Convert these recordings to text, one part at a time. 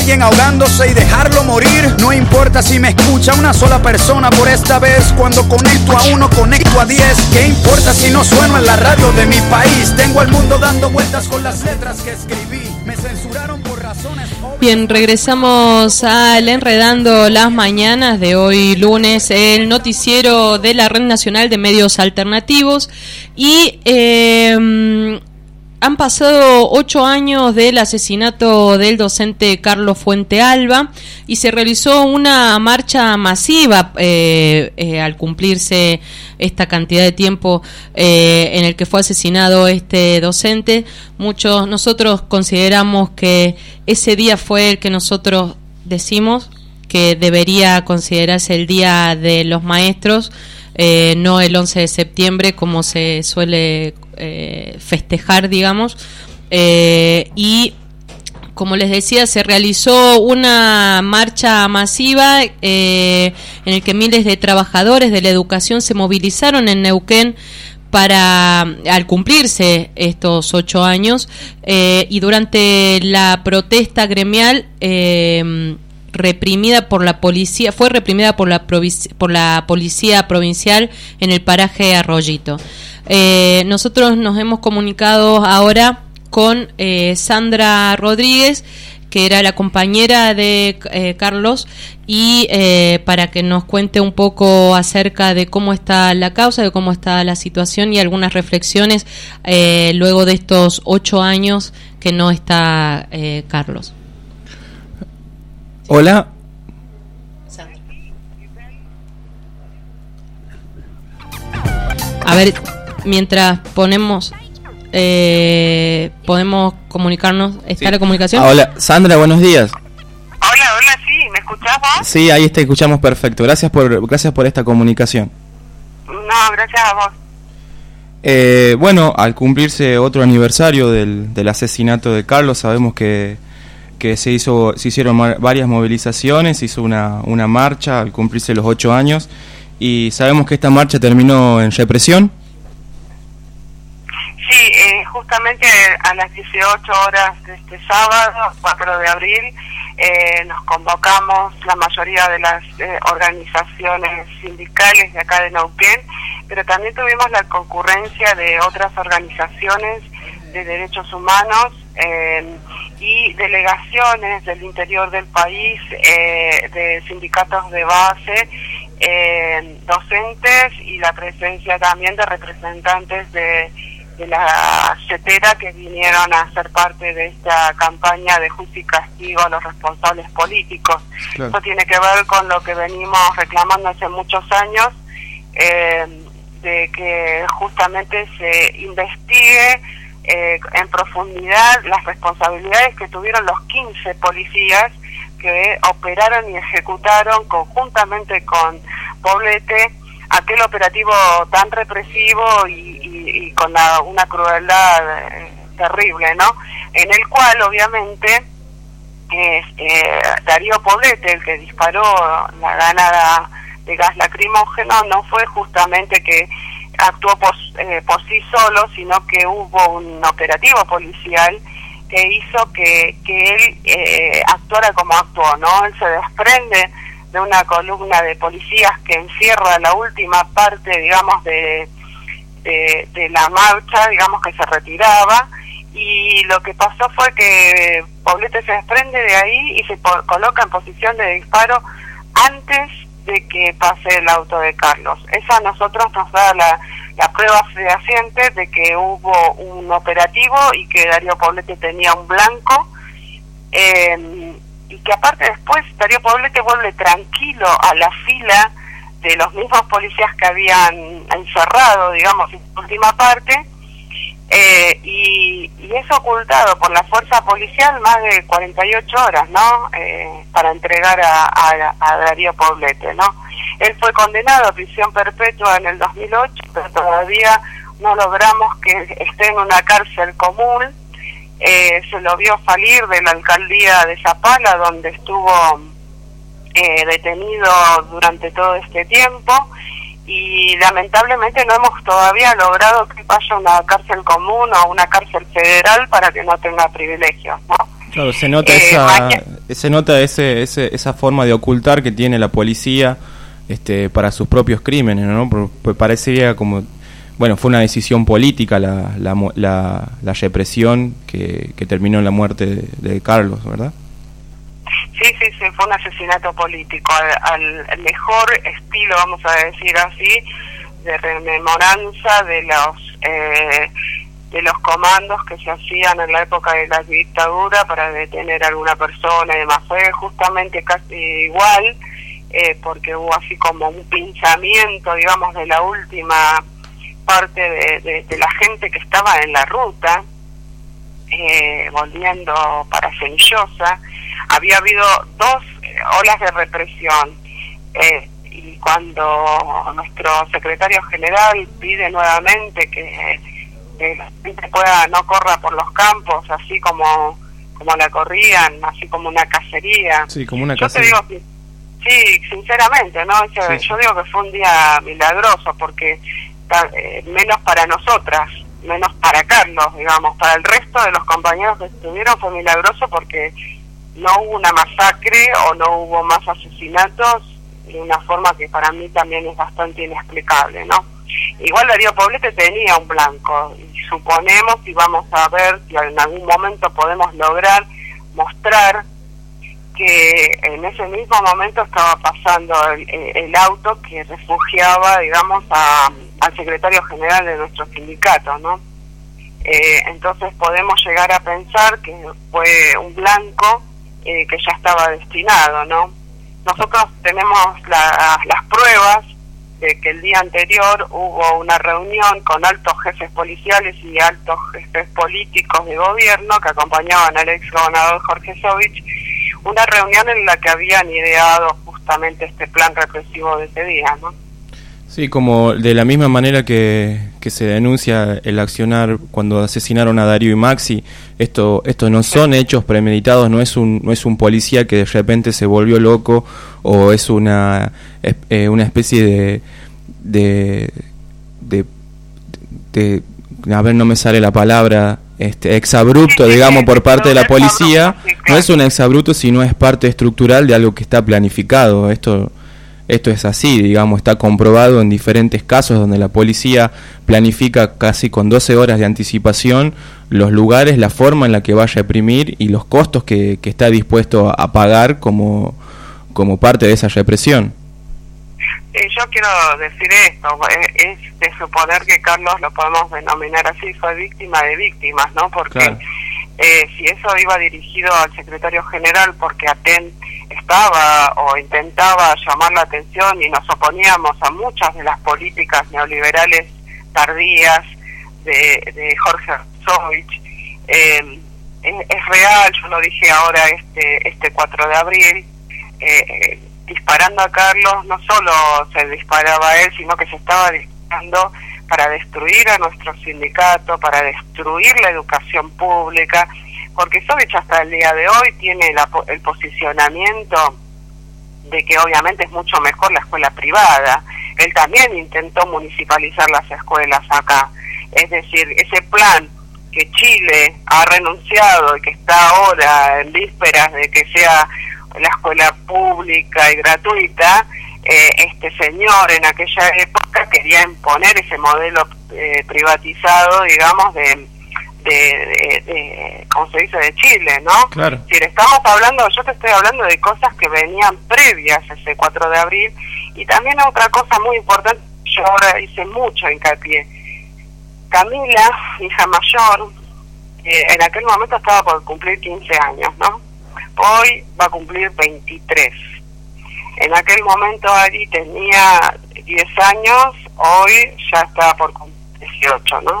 alguien ahogándose y dejarlo morir. No importa si me escucha una sola persona por esta vez. Cuando conecto a uno, conecto a 10. ¿Qué importa si no sueno en la radio de mi país? Tengo al mundo dando vueltas con las letras que escribí. Me censuraron por razones obvias. Bien, regresamos al Enredando las Mañanas de hoy lunes, el noticiero de la Red Nacional de Medios Alternativos. Y han pasado 8 años del asesinato del docente Carlos Fuentealba y se realizó una marcha masiva al cumplirse esta cantidad de tiempo en el que fue asesinado este docente. Nosotros consideramos que ese día fue el que nosotros decimos que debería considerarse el Día de los Maestros, no el 11 de septiembre como se suele festejar, digamos, y como les decía, se realizó una marcha masiva en el que miles de trabajadores de la educación se movilizaron en Neuquén al cumplirse estos 8 años, y durante la protesta gremial reprimida por la policía, fue reprimida por la policía provincial en el paraje Arroyito. Nosotros nos hemos comunicado ahora con Sandra Rodríguez, que era la compañera de Carlos, y para que nos cuente un poco acerca de cómo está la causa, de cómo está la situación y algunas reflexiones luego de estos 8 años que no está Carlos. Hola. A ver, mientras podemos comunicarnos. ¿Está Sí. la comunicación? Hola, Sandra, buenos días. Hola, sí, ¿me escuchás vos? Sí, ahí te escuchamos perfecto. Gracias por esta comunicación. No, gracias a vos. Bueno, al cumplirse otro aniversario del asesinato de Carlos, sabemos que se hicieron varias movilizaciones, se hizo una marcha al cumplirse los 8 años, y sabemos que esta marcha terminó en represión. Sí, justamente a las 18 horas de este sábado, 4 de abril, nos convocamos la mayoría de las organizaciones sindicales de acá de Neuquén, pero también tuvimos la concurrencia de otras organizaciones de derechos humanos y delegaciones del interior del país, de sindicatos de base, docentes, y la presencia también de representantes de la CETERA, que vinieron a ser parte de esta campaña de juicio y castigo a los responsables políticos. Claro. Esto tiene que ver con lo que venimos reclamando hace muchos años, de que justamente se investigue en profundidad las responsabilidades que tuvieron los 15 policías que operaron y ejecutaron conjuntamente con Poblete aquel operativo tan represivo y con una crueldad terrible, ¿no? En el cual obviamente Darío Poblete, el que disparó la granada de gas lacrimógeno, no fue justamente que actuó por sí solo, sino que hubo un operativo policial que hizo que él actuara como actuó, ¿no? Él se desprende de una columna de policías que encierra la última parte, digamos, de la marcha, digamos, que se retiraba, y lo que pasó fue que Poblete se desprende de ahí y se coloca en posición de disparo antes de que pase el auto de Carlos. Eso a nosotros nos da la prueba fehaciente de que hubo un operativo y que Darío Poblete tenía un blanco, y que aparte después Darío Poblete vuelve tranquilo a la fila de los mismos policías que habían encerrado, digamos, en la última parte, y es ocultado por la fuerza policial más de 48 horas, ¿no? Para entregar a Darío Poblete, ¿no? Él fue condenado a prisión perpetua en el 2008, pero todavía no logramos que esté en una cárcel común. Se lo vio salir de la alcaldía de Zapala, donde estuvo detenido durante todo este tiempo, y lamentablemente no hemos todavía logrado que vaya a una cárcel común o una cárcel federal para que no tenga privilegios, ¿no? Claro, se nota esa forma de ocultar que tiene la policía para sus propios crímenes, ¿no? Parecería como, bueno, fue una decisión política la represión que terminó en la muerte de Carlos, ¿verdad? Sí, fue un asesinato político al mejor estilo, vamos a decir así, de rememoranza de los comandos que se hacían en la época de la dictadura para detener a alguna persona y demás. Fue justamente casi igual, porque hubo así como un pinzamiento, digamos, de la última parte de la gente que estaba en la ruta, volviendo para Cenillosa. Había habido 2 olas de represión, y cuando nuestro secretario general pide nuevamente que la gente no corra por los campos así como la corrían, así como una cacería. Sí, como una cacería. Yo te digo que, sí, sinceramente, ¿no? Yo digo que fue un día milagroso, porque menos para nosotras, menos para Carlos, digamos, para el resto de los compañeros que estuvieron fue milagroso, porque no hubo una masacre o no hubo más asesinatos de una forma que para mí también es bastante inexplicable, ¿no? Igual Darío Poblete tenía un blanco, y suponemos, y vamos a ver si en algún momento podemos lograr mostrar que en ese mismo momento estaba pasando el auto que refugiaba, digamos, al secretario general de nuestro sindicato, ¿no? Entonces podemos llegar a pensar que fue un blanco que ya estaba destinado, ¿no? Nosotros tenemos las pruebas de que el día anterior hubo una reunión con altos jefes policiales y altos jefes políticos de gobierno que acompañaban al ex gobernador Jorge Sovich, una reunión en la que habían ideado justamente este plan represivo de ese día, ¿no? Sí, como de la misma manera que se denuncia el accionar cuando asesinaron a Darío y Maxi, esto no son hechos premeditados, no es un policía que de repente se volvió loco, o es una especie de a ver, no me sale la palabra, exabrupto, digamos, por parte de la policía. No es un exabrupto, sino es parte estructural de algo que está planificado. Esto es así, digamos, está comprobado en diferentes casos donde la policía planifica casi con 12 horas de anticipación los lugares, la forma en la que va a reprimir y los costos que está dispuesto a pagar como parte de esa represión. Yo quiero decir esto, es de suponer que Carlos, lo podemos denominar así, fue víctima de víctimas, ¿no? Porque claro, si eso iba dirigido al secretario general porque estaba o intentaba llamar la atención y nos oponíamos a muchas de las políticas neoliberales tardías de Jorge Sovich, es real, yo lo dije ahora este 4 de abril, disparando a Carlos, no solo se disparaba a él, sino que se estaba disparando para destruir a nuestro sindicato, para destruir la educación pública, porque Sovich hasta el día de hoy tiene el posicionamiento de que obviamente es mucho mejor la escuela privada. Él también intentó municipalizar las escuelas acá, es decir, ese plan que Chile ha renunciado y que está ahora en vísperas de que sea la escuela pública y gratuita, este señor en aquella época quería imponer ese modelo privatizado, digamos, de ¿cómo se dice?, de Chile, ¿no? Claro. Si estamos hablando, yo te estoy hablando de cosas que venían previas a ese 4 de abril, y también otra cosa muy importante, yo ahora hice mucho hincapié. Camila, hija mayor, en aquel momento estaba por cumplir 15 años, ¿no? Hoy va a cumplir 23. En aquel momento Ari tenía 10 años, hoy ya está por cumplir 18, ¿no?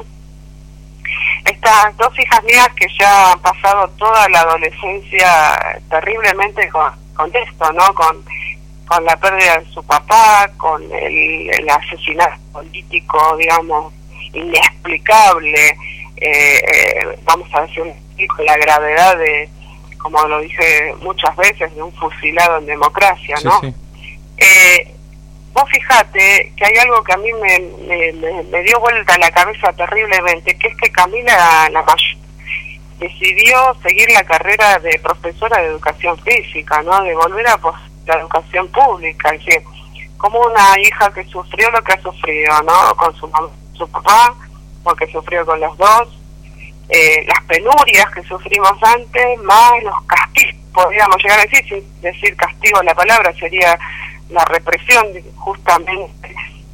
Estas 2 hijas mías que ya han pasado toda la adolescencia terriblemente con esto, ¿no? Con la pérdida de su papá, con el asesinato político, digamos, inexplicable, vamos a decir, con la gravedad de, como lo dije muchas veces, de un fusilado en democracia, ¿no? Sí, sí. Vos fijate que hay algo que a mí me dio vuelta a la cabeza terriblemente, que es que Camila, la mayor, decidió seguir la carrera de profesora de educación física, ¿no? De volver a la educación pública, es decir, como una hija que sufrió lo que ha sufrido, ¿no? Con su mamá, su papá, porque sufrió con los dos, las penurias que sufrimos antes, más los castigos, podríamos llegar a decir, sin decir castigo la palabra, sería la represión justamente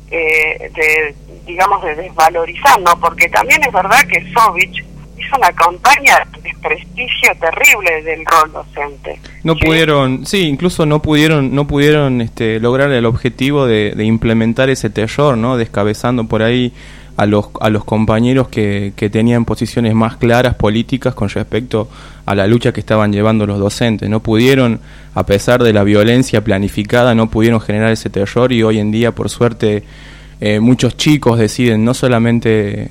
de desvalorizar, ¿no? Porque también es verdad que Sovich hizo una campaña de desprestigio terrible del rol docente. No pudieron, incluso no pudieron lograr el objetivo de implementar ese terror, ¿no? Descabezando por ahí a los compañeros que tenían posiciones más claras políticas con respecto a la lucha que estaban llevando los docentes. No pudieron, a pesar de la violencia planificada, no pudieron generar ese terror, y hoy en día, por suerte, muchos chicos deciden no solamente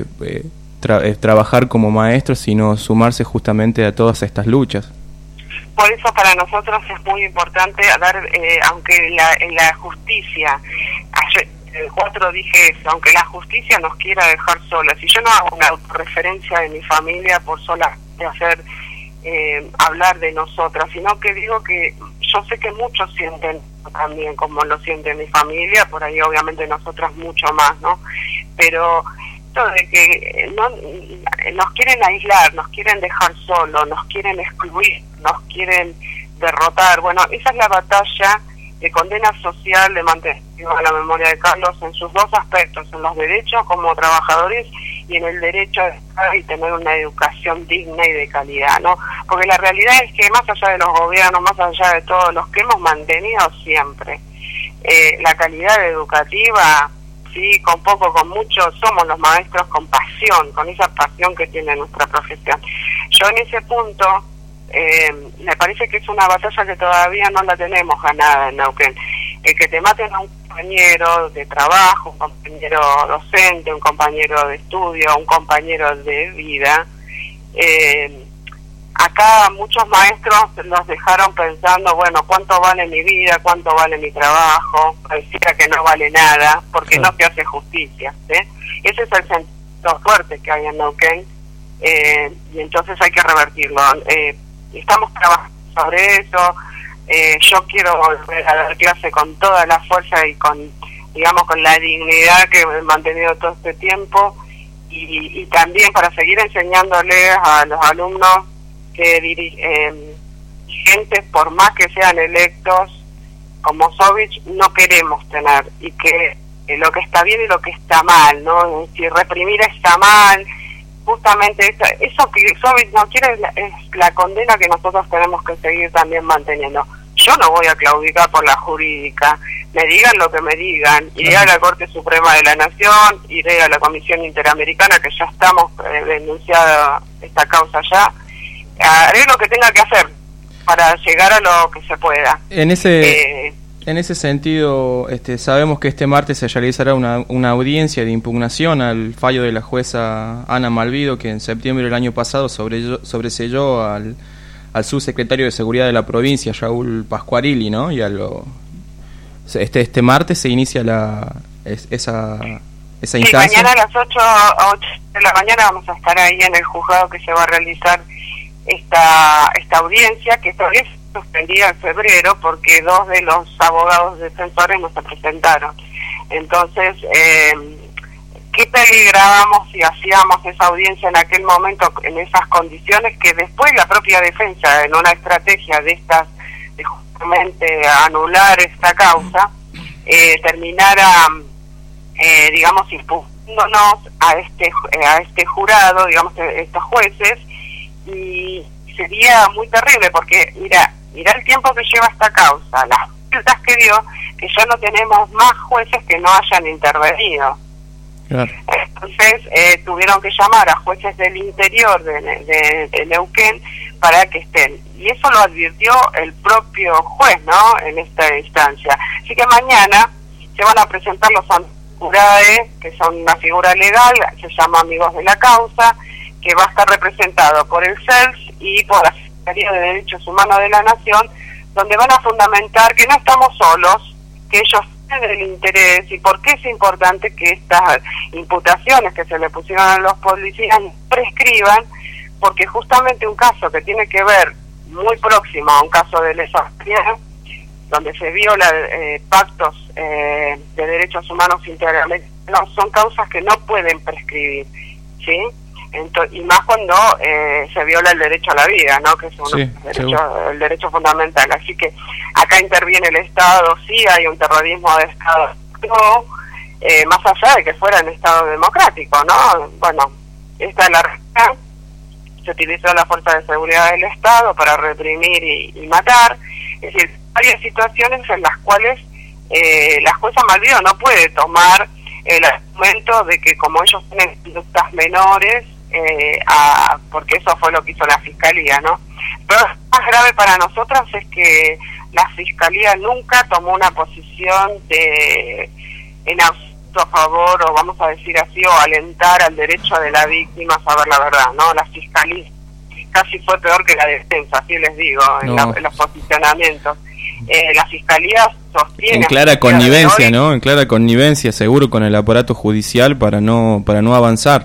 trabajar como maestros, sino sumarse justamente a todas estas luchas. Por eso para nosotros es muy importante dar, aunque la justicia, ayer, el 4 dije eso, aunque la justicia nos quiera dejar solas, y yo no hago una autorreferencia de mi familia por sola de hacer hablar de nosotras, sino que digo que yo sé que muchos sienten también como lo siente mi familia, por ahí obviamente nosotras mucho más, ¿no? Pero esto de que nos quieren aislar, nos quieren dejar solos, nos quieren excluir, nos quieren derrotar, bueno, esa es la batalla de condena social de mantener la memoria de Carlos en sus dos aspectos, en los derechos como trabajadores y en el derecho de estar y tener una educación digna y de calidad, ¿no? Porque la realidad es que más allá de los gobiernos, más allá de todos los que hemos mantenido siempre la calidad educativa, sí, con poco, con mucho, somos los maestros con pasión, con esa pasión que tiene nuestra profesión. Yo en ese punto me parece que es una batalla que todavía no la tenemos ganada en Neuquén. El que te maten a un compañero de trabajo, un compañero docente, un compañero de estudio, un compañero de vida, acá muchos maestros los dejaron pensando, bueno, ¿cuánto vale mi vida? ¿Cuánto vale mi trabajo? Pareciera que no vale nada, porque no se hace justicia, ¿sí? Ese es el sentido fuerte que hay en Neuquén, y entonces hay que revertirlo. Estamos trabajando sobre eso. Yo quiero volver a dar clase con toda la fuerza y con la dignidad que he mantenido todo este tiempo, y también para seguir enseñándoles a los alumnos que dirigentes, por más que sean electos como Sovich, no queremos tener, y que lo que está bien y lo que está mal, ¿no? Si reprimir está mal, justamente eso que Sovich no quiere es la condena que nosotros tenemos que seguir también manteniendo. Yo no voy a claudicar por la jurídica, me digan lo que me digan, iré a la Corte Suprema de la Nación, iré a la Comisión Interamericana, que ya estamos denunciada esta causa ya, haré lo que tenga que hacer para llegar a lo que se pueda. En ese sentido, sabemos que este martes se realizará una audiencia de impugnación al fallo de la jueza Ana Malvido, que en septiembre del año pasado sobreselló al subsecretario de Seguridad de la provincia, Raúl Pascuarilli, ¿no? Y este martes se inicia esa instancia. Mañana a las 8 de la mañana vamos a estar ahí en el juzgado que se va a realizar esta audiencia, que todavía se suspendía en febrero porque 2 de los abogados defensores no se presentaron. Entonces, ¿qué peligrábamos si hacíamos esa audiencia en aquel momento en esas condiciones, que después la propia defensa, en una estrategia de justamente anular esta causa, terminara, impugnándonos a este jurado, estos jueces, y sería muy terrible porque mira el tiempo que lleva esta causa, las vueltas que dio, que ya no tenemos más jueces que no hayan intervenido. Claro. Entonces tuvieron que llamar a jueces del interior de Neuquén para que estén, y eso lo advirtió el propio juez, ¿no?, en esta instancia. Así que mañana se van a presentar los ANCURAE, que son una figura legal, se llama Amigos de la Causa, que va a estar representado por el CELS y por la Secretaría de Derechos Humanos de la Nación, donde van a fundamentar que no estamos solos, que ellos tienen el interés y por qué es importante que estas imputaciones que se le pusieron a los policías prescriban, porque justamente un caso que tiene que ver muy próximo a un caso de lesa humanidad, donde se viola pactos de derechos humanos interamericanos, son causas que no pueden prescribir, ¿sí? Y más cuando se viola el derecho a la vida, ¿no? Que es el derecho fundamental. Así que acá interviene el Estado, sí hay un terrorismo de Estado, no, más allá de que fuera en Estado democrático, ¿no? Bueno, esta es la realidad. Se utilizó la fuerza de seguridad del Estado para reprimir y matar. Es decir, varias situaciones en las cuales la jueza Malvido no puede tomar el argumento de que como ellos tienen conductas menores, porque eso fue lo que hizo la Fiscalía, ¿no? Pero lo más grave para nosotros es que la Fiscalía nunca tomó una posición en a favor, o vamos a decir así, o alentar al derecho de la víctima a saber la verdad, ¿no? La Fiscalía casi fue peor que la defensa, así les digo, en los posicionamientos. La Fiscalía sostiene... En clara connivencia, ¿no? En clara connivencia, seguro, con el aparato judicial para no avanzar.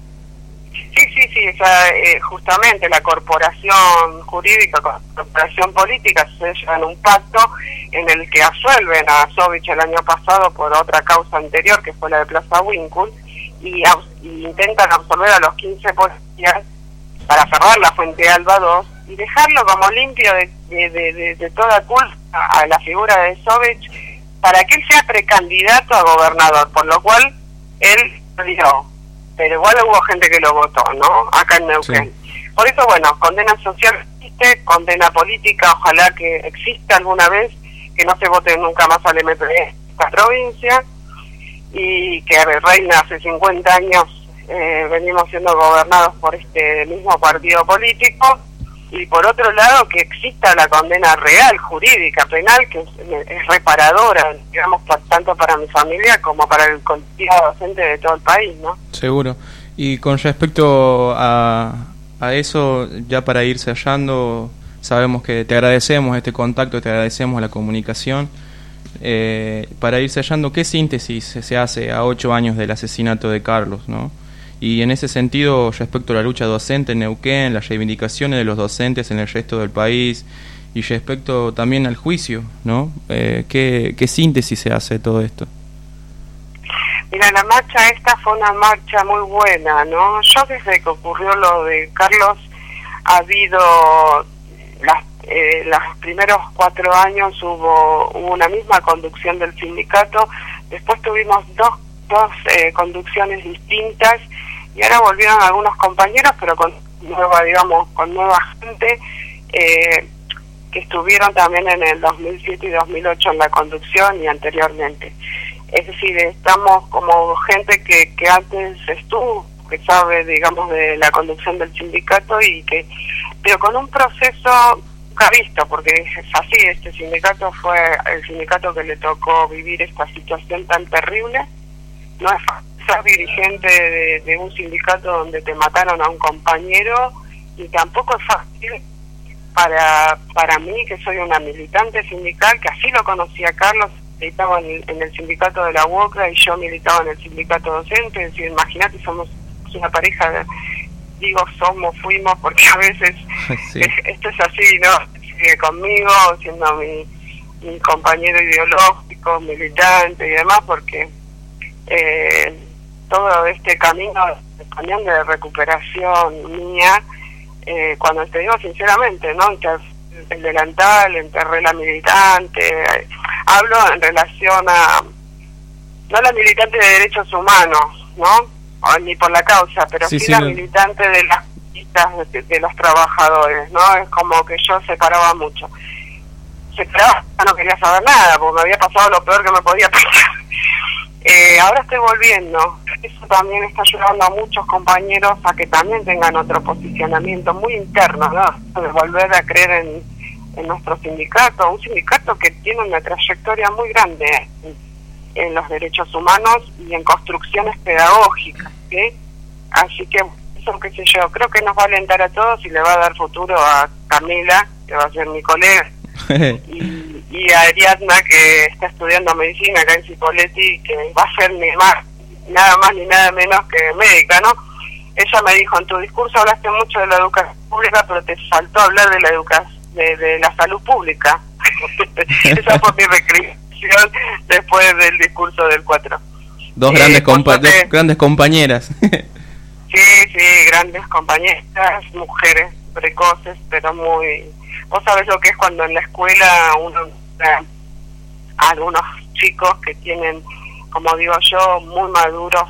Sí, justamente la corporación jurídica, con la corporación política se llevan un pacto en el que absuelven a Sovich el año pasado por otra causa anterior, que fue la de Plaza Winkle, y intentan absolver a los 15 policías para cerrar la Fuente Alba 2 y dejarlo como limpio de toda culpa a la figura de Sovich para que él sea precandidato a gobernador, por lo cual él perdió. Pero igual hubo gente que lo votó, ¿no? Acá en Neuquén. Sí. Por eso, bueno, condena social existe, condena política, ojalá que exista alguna vez, que no se vote nunca más al MPD en esta provincia, y que reina hace 50 años, venimos siendo gobernados por este mismo partido político, y por otro lado que exista la condena real, jurídica, penal, que es reparadora, digamos, tanto para mi familia como para el colectivo docente de todo el país, ¿no? Seguro. Y con respecto a eso, ya para ir sellando, sabemos que te agradecemos este contacto, te agradecemos la comunicación. Para ir sellando, ¿qué síntesis se hace a 8 años del asesinato de Carlos, ¿no? Y en ese sentido, respecto a la lucha docente en Neuquén, las reivindicaciones de los docentes en el resto del país, y respecto también al juicio, ¿no? ¿Qué síntesis se hace de todo esto? Mira, la marcha esta fue una marcha muy buena, ¿no? Yo desde que ocurrió lo de Carlos, ha habido los primeros 4 años hubo una misma conducción del sindicato, después tuvimos dos conducciones distintas, y ahora volvieron algunos compañeros, pero con nueva gente, que estuvieron también en el 2007 y 2008 en la conducción y anteriormente. Es decir, estamos como gente que antes estuvo, que sabe, digamos, de la conducción del sindicato, pero con un proceso nunca visto, porque es así, este sindicato fue el sindicato que le tocó vivir esta situación tan terrible. No es fácil ser dirigente de un sindicato donde te mataron a un compañero, y tampoco es fácil para mí, que soy una militante sindical, que así lo conocía a Carlos, militaba en el sindicato de la UOCRA y yo militaba en el sindicato docente. Es decir, imagínate, somos una pareja, fuimos, porque a veces sí. Esto es así, ¿no? Sigue conmigo, siendo mi compañero ideológico, militante y demás, porque todo este camino también de recuperación mía, cuando te digo sinceramente, ¿no? El delantal, enterré la militante, hablo en relación a, no la militante de derechos humanos, ¿no? Ni por la causa, pero sí la militante de las de los trabajadores, ¿no? Es como que yo separaba mucho. No quería saber nada, porque me había pasado lo peor que me podía pasar. Ahora estoy volviendo. Eso también está ayudando a muchos compañeros a que también tengan otro posicionamiento muy interno, ¿no? De volver a creer en nuestro sindicato, un sindicato que tiene una trayectoria muy grande en los derechos humanos y en construcciones pedagógicas, ¿sí? Así que eso, qué sé yo, creo que nos va a alentar a todos y le va a dar futuro a Camila, que va a ser mi colega, y a Ariadna, que está estudiando medicina acá en Cipolletti, que va a ser nada más ni nada menos que médica, ¿no? ella me dijo, en tu discurso hablaste mucho de la educación pública, pero te faltó hablar de la educación, de la salud pública. Esa fue mi recriminación después del discurso del 4. Dos grandes compañeras. Sí, grandes compañeras, mujeres precoces, pero muy... Vos sabés lo que es cuando en la escuela algunos chicos que tienen, como digo yo, muy maduros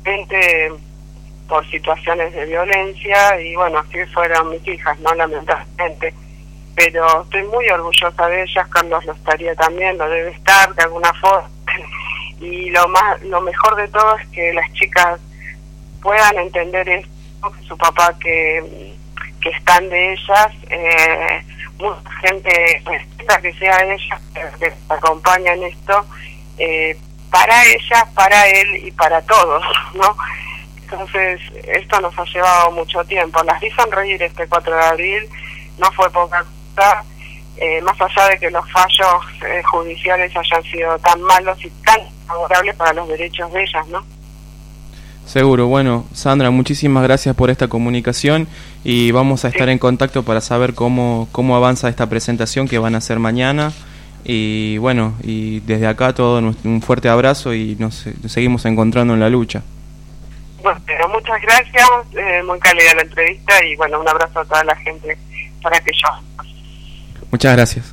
por situaciones de violencia, y bueno, así fueron mis hijas, ¿no? Lamentablemente. Pero estoy muy orgullosa de ellas, Carlos lo estaría también, lo debe estar de alguna forma. Y lo mejor de todo es que las chicas puedan entender esto, que su papá que están de ellas, mucha gente respeta que sea ellas que acompañan esto, para ellas, para él y para todos, ¿no? Entonces, esto nos ha llevado mucho tiempo. Las vi sonreír este 4 de abril, no fue poca cosa, más allá de que los fallos judiciales hayan sido tan malos y tan favorables para los derechos de ellas, ¿no? Seguro. Bueno, Sandra, muchísimas gracias por esta comunicación y vamos a estar en contacto para saber cómo avanza esta presentación que van a hacer mañana. Y bueno, y desde acá todo un fuerte abrazo y nos seguimos encontrando en la lucha. Bueno, muchas gracias, muy cálida la entrevista y bueno, un abrazo a toda la gente para que yo. Muchas gracias.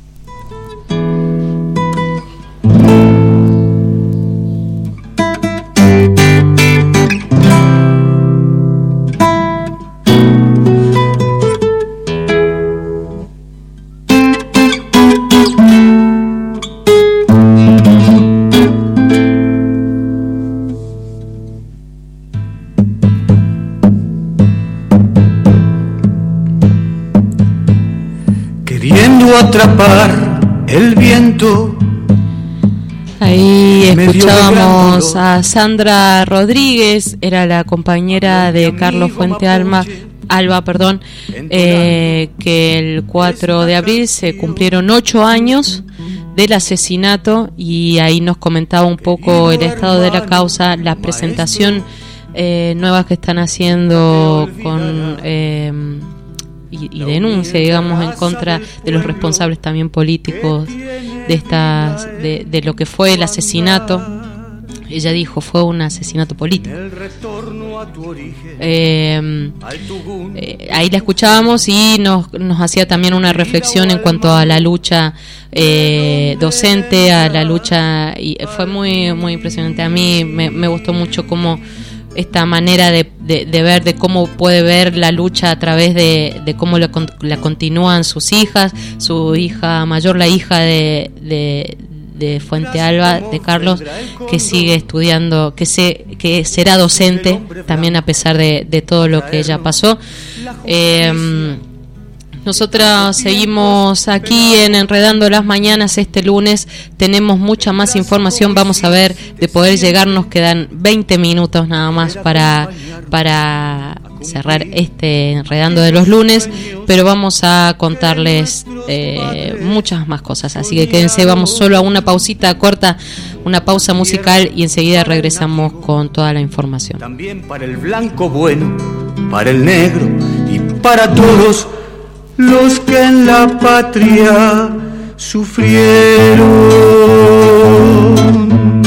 Atrapar el viento. Ahí escuchábamos a Sandra Rodríguez, era la compañera de Carlos Fuente Alba, que el 4 de abril se cumplieron 8 años del asesinato y ahí nos comentaba un poco el estado de la causa, la presentación nueva que están haciendo con y denuncia, digamos, en contra de los responsables también políticos de lo que fue el asesinato. Ella dijo, fue un asesinato político. Ahí la escuchábamos y nos hacía también una reflexión en cuanto a la lucha docente, a la lucha, y fue muy muy impresionante. A mí me gustó mucho cómo esta manera de ver, de cómo puede ver la lucha a través de cómo la continúan sus hijas, su hija mayor, la hija de Fuente Alba, de Carlos, que sigue estudiando, que será docente también a pesar de todo lo que ella pasó. Nosotras seguimos aquí en Enredando las Mañanas. Este lunes tenemos mucha más información. Vamos a ver de poder llegar. Nos quedan 20 minutos nada más para cerrar este Enredando de los lunes, pero vamos a contarles muchas más cosas. Así que quédense, vamos solo a una pausita corta, una pausa musical y enseguida regresamos con toda la información. También para el blanco bueno, para el negro y para todos los que en la patria sufrieron.